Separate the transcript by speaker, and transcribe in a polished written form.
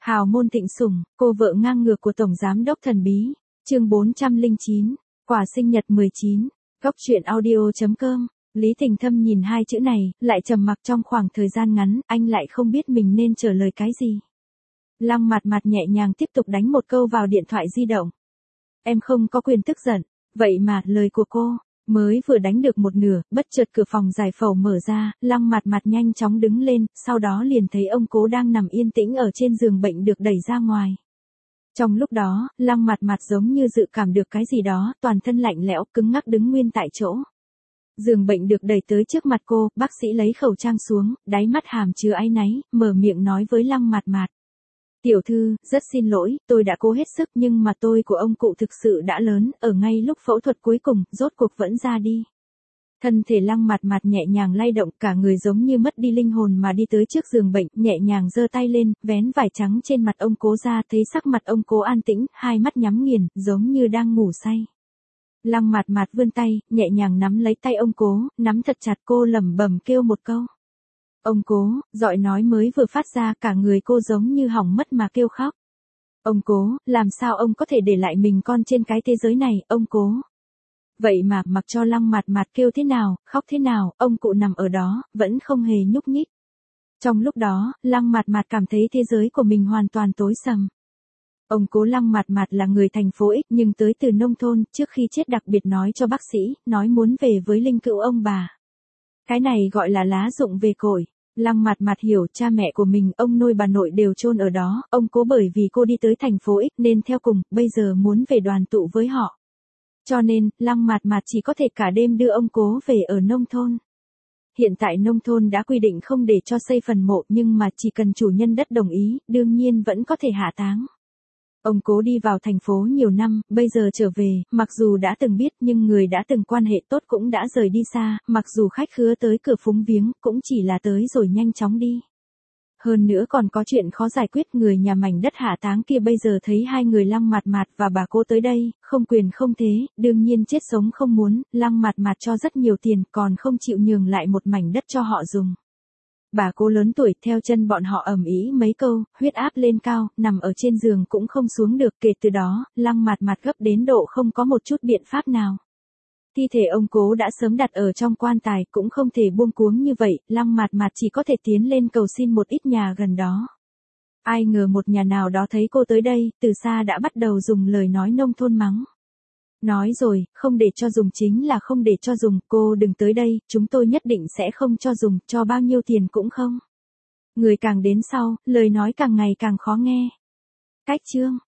Speaker 1: Hào môn thịnh sủng, cô vợ ngang ngược của Tổng Giám đốc thần bí. Chương 409, quà sinh nhật 19, góc truyện audio.com. Lý Tình Thâm nhìn hai chữ này, lại trầm mặc trong khoảng thời gian ngắn, anh lại không biết mình nên trả lời cái gì. Lăng Mạt Mạt nhẹ nhàng tiếp tục đánh một câu vào điện thoại di động. Em không có quyền tức giận, vậy mà lời của cô mới vừa đánh được một nửa, bất chợt cửa phòng giải phẫu mở ra, Lăng Mạt Mạt nhanh chóng đứng lên, sau đó liền thấy ông Cố đang nằm yên tĩnh ở trên giường bệnh được đẩy ra ngoài. Trong lúc đó, Lăng Mạt Mạt giống như dự cảm được cái gì đó, toàn thân lạnh lẽo, cứng ngắc đứng nguyên tại chỗ. Giường bệnh được đẩy tới trước mặt cô, bác sĩ lấy khẩu trang xuống, đáy mắt hàm chứa áy náy, mở miệng nói với Lăng Mạt Mạt. Tiểu thư, rất xin lỗi, tôi đã cố hết sức nhưng mà tôi của ông cụ thực sự đã lớn, ở ngay lúc phẫu thuật cuối cùng, rốt cuộc vẫn ra đi. Thân thể Lăng Mạt Mạt nhẹ nhàng lay động, cả người giống như mất đi linh hồn mà đi tới trước giường bệnh, nhẹ nhàng giơ tay lên, vén vải trắng trên mặt ông Cố ra, thấy sắc mặt ông Cố an tĩnh, hai mắt nhắm nghiền, giống như đang ngủ say. Lăng Mạt Mạt vươn tay, nhẹ nhàng nắm lấy tay ông Cố, nắm thật chặt, cô lẩm bẩm kêu một câu. Ông Cố, giọng nói mới vừa phát ra, cả người cô giống như hỏng mất mà kêu khóc. Ông Cố, làm sao ông có thể để lại mình con trên cái thế giới này, ông Cố. Vậy mà, mặc cho Lăng Mạt Mạt kêu thế nào, khóc thế nào, ông cụ nằm ở đó, vẫn không hề nhúc nhích. Trong lúc đó, Lăng Mạt Mạt cảm thấy thế giới của mình hoàn toàn tối sầm. Ông Cố Lăng Mạt Mạt là người thành phố X nhưng tới từ nông thôn, trước khi chết đặc biệt nói cho bác sĩ, nói muốn về với linh cữu ông bà. Cái này gọi là lá rụng về cội. Lăng Mạt Mạt hiểu cha mẹ của mình, ông nội bà nội đều chôn ở đó, ông Cố bởi vì cô đi tới thành phố X nên theo cùng, bây giờ muốn về đoàn tụ với họ. Cho nên, Lăng Mạt Mạt chỉ có thể cả đêm đưa ông Cố về ở nông thôn. Hiện tại nông thôn đã quy định không để cho xây phần mộ nhưng mà chỉ cần chủ nhân đất đồng ý, đương nhiên vẫn có thể hạ táng. Ông Cố đi vào thành phố nhiều năm, bây giờ trở về, mặc dù đã từng biết nhưng người đã từng quan hệ tốt cũng đã rời đi xa, mặc dù khách khứa tới cửa phúng viếng, cũng chỉ là tới rồi nhanh chóng đi. Hơn nữa còn có chuyện khó giải quyết, người nhà mảnh đất hạ táng kia bây giờ thấy hai người Lăng Mạt Mạt và bà Cố tới đây, không quyền không thế, đương nhiên chết sống không muốn, Lăng Mạt Mạt cho rất nhiều tiền còn không chịu nhường lại một mảnh đất cho họ dùng. Bà Cố lớn tuổi, theo chân bọn họ ầm ĩ mấy câu, huyết áp lên cao, nằm ở trên giường cũng không xuống được, kể từ đó, Lăng Mạt Mạt gấp đến độ không có một chút biện pháp nào. Thi thể ông Cố đã sớm đặt ở trong quan tài, cũng không thể buông cuống như vậy, Lăng Mạt Mạt chỉ có thể tiến lên cầu xin một ít nhà gần đó. Ai ngờ một nhà nào đó thấy cô tới đây, từ xa đã bắt đầu dùng lời nói nông thôn mắng. Nói rồi, không để cho dùng chính là không để cho dùng, cô đừng tới đây, chúng tôi nhất định sẽ không cho dùng, cho bao nhiêu tiền cũng không. Người càng đến sau, lời nói càng ngày càng khó nghe. Cách chương.